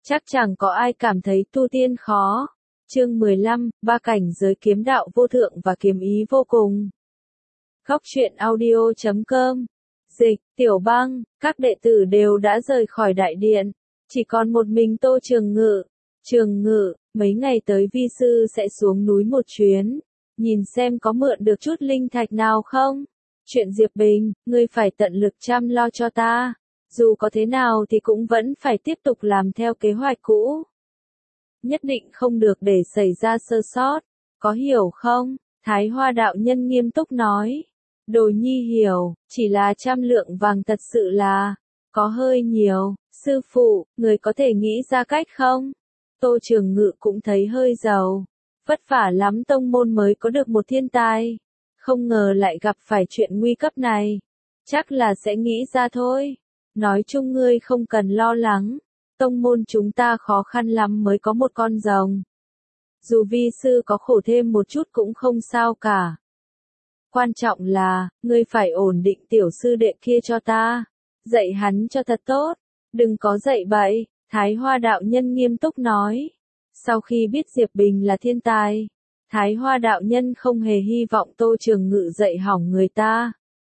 Chắc chẳng có ai cảm thấy tu tiên khó. Chương 15, ba cảnh giới kiếm đạo vô thượng và kiếm ý vô cùng. Góc truyện audio.com. Dịch, Tiểu Băng, các đệ tử đều đã rời khỏi đại điện. Chỉ còn một mình Tô Trường Ngự. Trường Ngự, mấy ngày tới vi sư sẽ xuống núi một chuyến. Nhìn xem có mượn được chút linh thạch nào không? Chuyện Diệp Bình, ngươi phải tận lực chăm lo cho ta. Dù có thế nào thì cũng vẫn phải tiếp tục làm theo kế hoạch cũ. Nhất định không được để xảy ra sơ sót. Có hiểu không? Thái Hoa đạo nhân nghiêm túc nói. Đồ nhi hiểu, chỉ là 100 lượng vàng thật sự là có hơi nhiều. Sư phụ, người có thể nghĩ ra cách không? Tô Trường Ngự cũng thấy hơi giàu. Vất vả lắm tông môn mới có được một thiên tài. Không ngờ lại gặp phải chuyện nguy cấp này. Chắc là sẽ nghĩ ra thôi. Nói chung ngươi không cần lo lắng. Tông môn chúng ta khó khăn lắm mới có một con rồng. Dù vi sư có khổ thêm một chút cũng không sao cả. Quan trọng là, ngươi phải ổn định tiểu sư đệ kia cho ta. Dạy hắn cho thật tốt. Đừng có dạy bậy, Thái Hoa đạo nhân nghiêm túc nói. Sau khi biết Diệp Bình là thiên tài, Thái Hoa đạo nhân không hề hy vọng Tô Trường Ngự dạy hỏng người ta.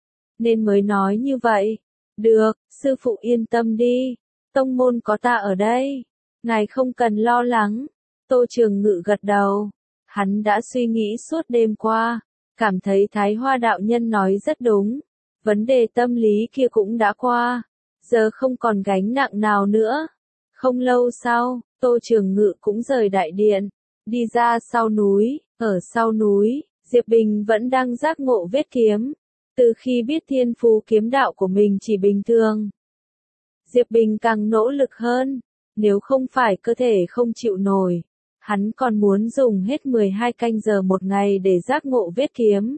Nên mới nói như vậy. Được, sư phụ yên tâm đi. Tông môn có ta ở đây. Ngài không cần lo lắng. Tô Trường Ngự gật đầu. Hắn đã suy nghĩ suốt đêm qua. Cảm thấy Thái Hoa đạo nhân nói rất đúng. Vấn đề tâm lý kia cũng đã qua. Giờ không còn gánh nặng nào nữa. Không lâu sau, Tô Trường Ngự cũng rời đại điện. Đi ra sau núi. Ở sau núi, Diệp Bình vẫn đang giác ngộ vết kiếm. Từ khi biết thiên phú kiếm đạo của mình chỉ bình thường, Diệp Bình càng nỗ lực hơn. Nếu không phải cơ thể không chịu nổi, hắn còn muốn dùng hết 12 canh giờ một ngày để giác ngộ vết kiếm.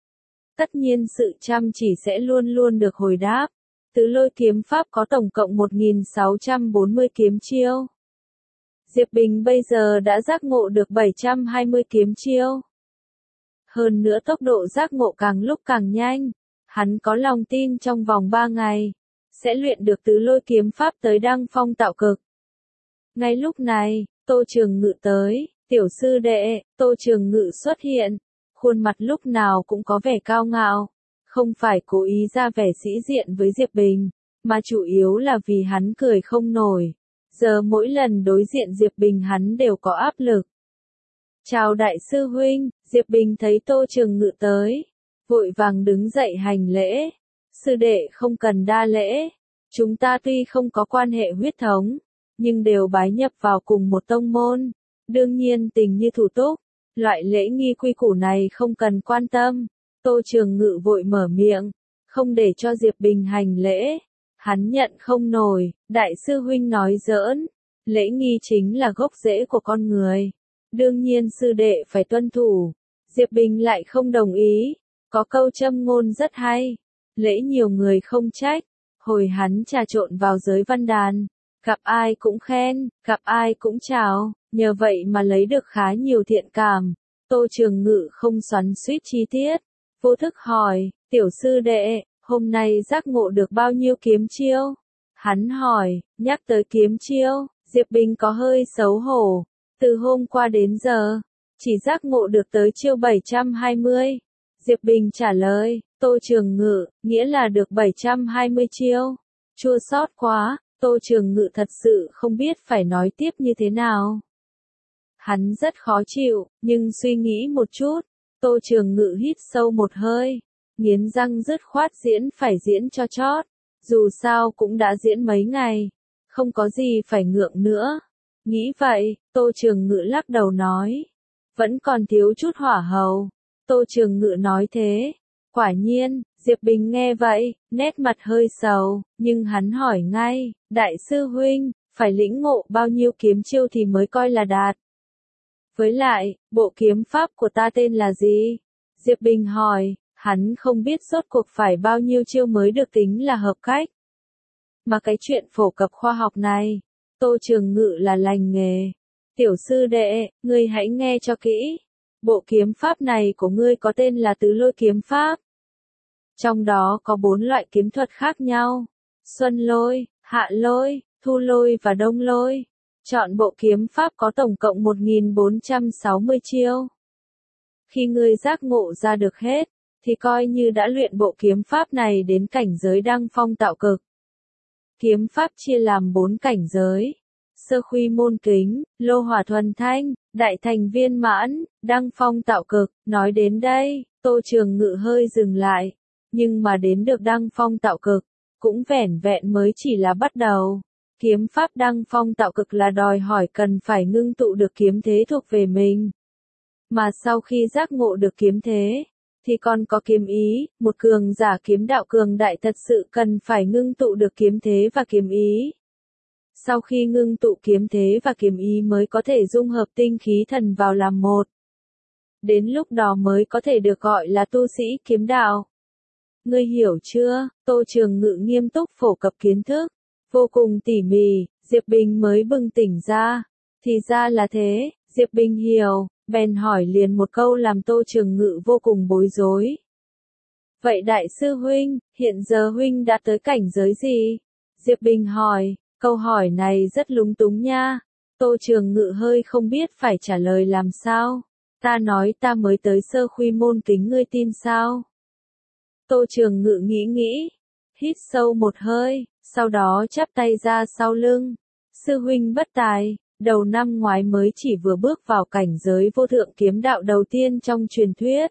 Tất nhiên sự chăm chỉ sẽ luôn luôn được hồi đáp. Tứ Lôi kiếm pháp có tổng cộng 1640 kiếm chiêu. Diệp Bình bây giờ đã giác ngộ được 720 kiếm chiêu. Hơn nữa tốc độ giác ngộ càng lúc càng nhanh. Hắn có lòng tin trong vòng 3 ngày, sẽ luyện được tứ lôi kiếm pháp tới đăng phong tạo cực. Ngay lúc này, Tô Trường Ngự tới, tiểu sư đệ, Tô Trường Ngự xuất hiện. Khuôn mặt lúc nào cũng có vẻ cao ngạo. Không phải cố ý ra vẻ sĩ diện với Diệp Bình, mà chủ yếu là vì hắn cười không nổi. Giờ mỗi lần đối diện Diệp Bình hắn đều có áp lực. Chào đại sư huynh, Diệp Bình thấy Tô Trường Ngự tới. Vội vàng đứng dậy hành lễ. Sư đệ không cần đa lễ. Chúng ta tuy không có quan hệ huyết thống, nhưng đều bái nhập vào cùng một tông môn. Đương nhiên tình như thủ túc. Loại lễ nghi quy củ này không cần quan tâm. Tô Trường Ngự vội mở miệng. Không để cho Diệp Bình hành lễ. Hắn nhận không nổi. Đại sư huynh nói giỡn. Lễ nghi chính là gốc rễ của con người. Đương nhiên sư đệ phải tuân thủ. Diệp Bình lại không đồng ý. Có câu châm ngôn rất hay. Lễ nhiều người không trách. Hồi hắn trà trộn vào giới văn đàn. Gặp ai cũng khen, gặp ai cũng chào. Nhờ vậy mà lấy được khá nhiều thiện cảm. Tô Trường Ngự không xoắn xuýt chi tiết. Vô thức hỏi, tiểu sư đệ, hôm nay giác ngộ được bao nhiêu kiếm chiêu? Hắn hỏi, nhắc tới kiếm chiêu, Diệp Bình có hơi xấu hổ. Từ hôm qua đến giờ, chỉ giác ngộ được tới chiêu 720. Diệp Bình trả lời, Tô Trường Ngự, nghĩa là được 720 chiêu. Chua xót quá, Tô Trường Ngự thật sự không biết phải nói tiếp như thế nào. Hắn rất khó chịu, nhưng suy nghĩ một chút. Tô Trường Ngự hít sâu một hơi. Nghiến răng dứt khoát diễn phải diễn cho chót. Dù sao cũng đã diễn mấy ngày. Không có gì phải ngượng nữa. Nghĩ vậy, Tô Trường Ngự lắc đầu nói. Vẫn còn thiếu chút hỏa hầu. Tô Trường Ngự nói thế. Quả nhiên, Diệp Bình nghe vậy, nét mặt hơi sầu, nhưng hắn hỏi ngay, đại sư huynh, phải lĩnh ngộ bao nhiêu kiếm chiêu thì mới coi là đạt. Với lại, bộ kiếm pháp của ta tên là gì? Diệp Bình hỏi, hắn không biết rốt cuộc phải bao nhiêu chiêu mới được tính là hợp cách. Mà cái chuyện phổ cập khoa học này, Tô Trường Ngự là lành nghề. Tiểu sư đệ, ngươi hãy nghe cho kỹ. Bộ kiếm pháp này của ngươi có tên là tứ lôi kiếm pháp. Trong đó có 4 loại kiếm thuật khác nhau. Xuân lôi, hạ lôi, thu lôi và đông lôi. Chọn bộ kiếm pháp có tổng cộng 1460 chiêu. Khi ngươi giác ngộ ra được hết, thì coi như đã luyện bộ kiếm pháp này đến cảnh giới đăng phong tạo cực. Kiếm pháp chia làm 4 cảnh giới: sơ khuy môn kính, lô hỏa thuần thanh, đại thành viên mãn, đăng phong tạo cực. Nói đến đây, Tô Trường Ngự hơi dừng lại, nhưng mà đến được đăng phong tạo cực, cũng vẻn vẹn mới chỉ là bắt đầu. Kiếm pháp đăng phong tạo cực là đòi hỏi cần phải ngưng tụ được kiếm thế thuộc về mình. Mà sau khi giác ngộ được kiếm thế, thì còn có kiếm ý, một cường giả kiếm đạo cường đại thật sự cần phải ngưng tụ được kiếm thế và kiếm ý. Sau khi ngưng tụ kiếm thế và kiếm ý mới có thể dung hợp tinh khí thần vào làm một. Đến lúc đó mới có thể được gọi là tu sĩ kiếm đạo. Ngươi hiểu chưa? Tô Trường Ngự nghiêm túc phổ cập kiến thức, vô cùng tỉ mỉ. Diệp Bình mới bừng tỉnh ra. Thì ra là thế. Diệp Bình hiểu, bèn hỏi liền một câu làm Tô Trường Ngự vô cùng bối rối. Vậy đại sư huynh, hiện giờ huynh đã tới cảnh giới gì? Diệp Bình hỏi, câu hỏi này rất lúng túng nha. Tô Trường Ngự hơi không biết phải trả lời làm sao. Ta nói ta mới tới sơ khuy môn kính, ngươi tin sao? Tô Trường Ngự nghĩ, hít sâu một hơi, sau đó chắp tay ra sau lưng. Sư huynh bất tài, đầu năm ngoái mới chỉ vừa bước vào cảnh giới vô thượng kiếm đạo đầu tiên trong truyền thuyết.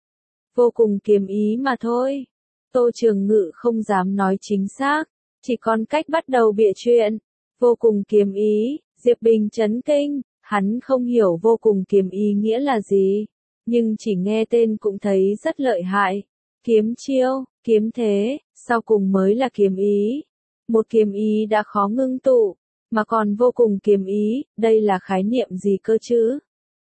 Vô cùng kiếm ý mà thôi. Tô Trường Ngự không dám nói chính xác, chỉ còn cách bắt đầu bịa chuyện. Vô cùng kiếm ý, Diệp Bình chấn kinh, hắn không hiểu vô cùng kiếm ý nghĩa là gì, nhưng chỉ nghe tên cũng thấy rất lợi hại. Kiếm chiêu, kiếm thế, sau cùng mới là kiếm ý. Một kiếm ý đã khó ngưng tụ, mà còn vô cùng kiếm ý, đây là khái niệm gì cơ chứ?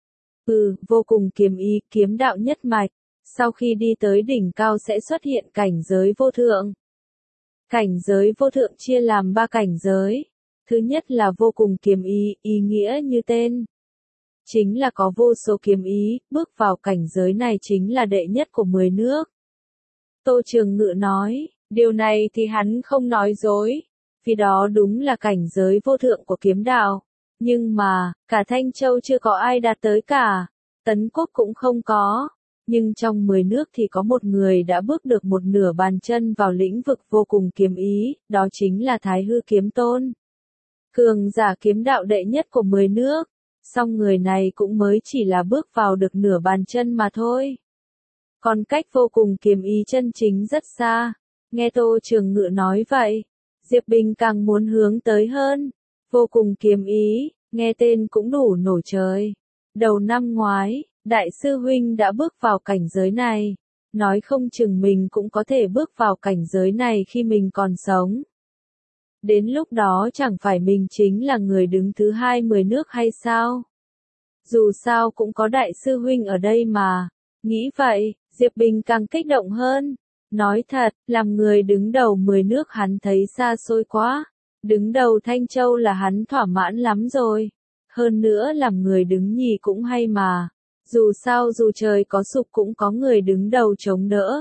Vô cùng kiếm ý, kiếm đạo nhất mạch, sau khi đi tới đỉnh cao sẽ xuất hiện cảnh giới vô thượng. Cảnh giới vô thượng chia làm 3 cảnh giới. Thứ nhất là vô cùng kiếm ý, ý nghĩa như tên. Chính là có vô số kiếm ý, bước vào cảnh giới này chính là đệ nhất của 10 nước. Tô Trường Ngự nói, điều này thì hắn không nói dối, vì đó đúng là cảnh giới vô thượng của kiếm đạo. Nhưng mà, cả Thanh Châu chưa có ai đạt tới cả, Tấn Quốc cũng không có. Nhưng trong 10 nước thì có một người đã bước được một nửa bàn chân vào lĩnh vực vô cùng kiếm ý, đó chính là Thái Hư Kiếm Tôn. Cường giả kiếm đạo đệ nhất của 10 nước, song người này cũng mới chỉ là bước vào được nửa bàn chân mà thôi. Còn cách vô cùng kiếm ý chân chính rất xa. Nghe Tô Trường Ngự nói vậy, Diệp Bình càng muốn hướng tới hơn. Vô cùng kiếm ý, nghe tên cũng đủ nổi trời. Đầu năm ngoái, đại sư huynh đã bước vào cảnh giới này, nói không chừng mình cũng có thể bước vào cảnh giới này khi mình còn sống. Đến lúc đó chẳng phải mình chính là người đứng thứ 2 10 nước hay sao? Dù sao cũng có đại sư huynh ở đây mà. Nghĩ vậy, Diệp Bình càng kích động hơn. Nói thật, làm người đứng đầu 10 nước hắn thấy xa xôi quá. Đứng đầu Thanh Châu là hắn thỏa mãn lắm rồi. Hơn nữa làm người đứng nhì cũng hay mà. Dù sao dù trời có sụp cũng có người đứng đầu chống đỡ.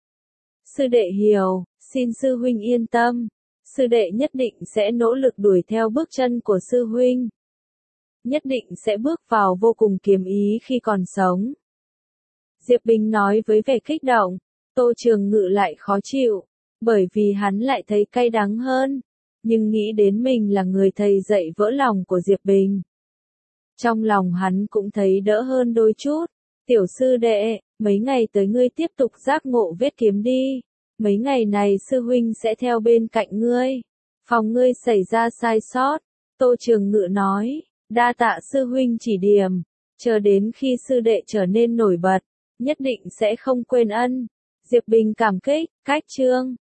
Sư đệ hiểu, xin sư huynh yên tâm. Sư đệ nhất định sẽ nỗ lực đuổi theo bước chân của sư huynh. Nhất định sẽ bước vào vô cùng kiếm ý khi còn sống. Diệp Bình nói với vẻ kích động. Tô Trường Ngự lại khó chịu, bởi vì hắn lại thấy cay đắng hơn. Nhưng nghĩ đến mình là người thầy dạy vỡ lòng của Diệp Bình, trong lòng hắn cũng thấy đỡ hơn đôi chút. Tiểu sư đệ, mấy ngày tới ngươi tiếp tục giác ngộ vết kiếm đi. Mấy ngày này sư huynh sẽ theo bên cạnh ngươi, phòng ngươi xảy ra sai sót. Tô Trường Ngự nói, đa tạ sư huynh chỉ điểm, chờ đến khi sư đệ trở nên nổi bật, nhất định sẽ không quên ân. Diệp Bình cảm kích, cách chương.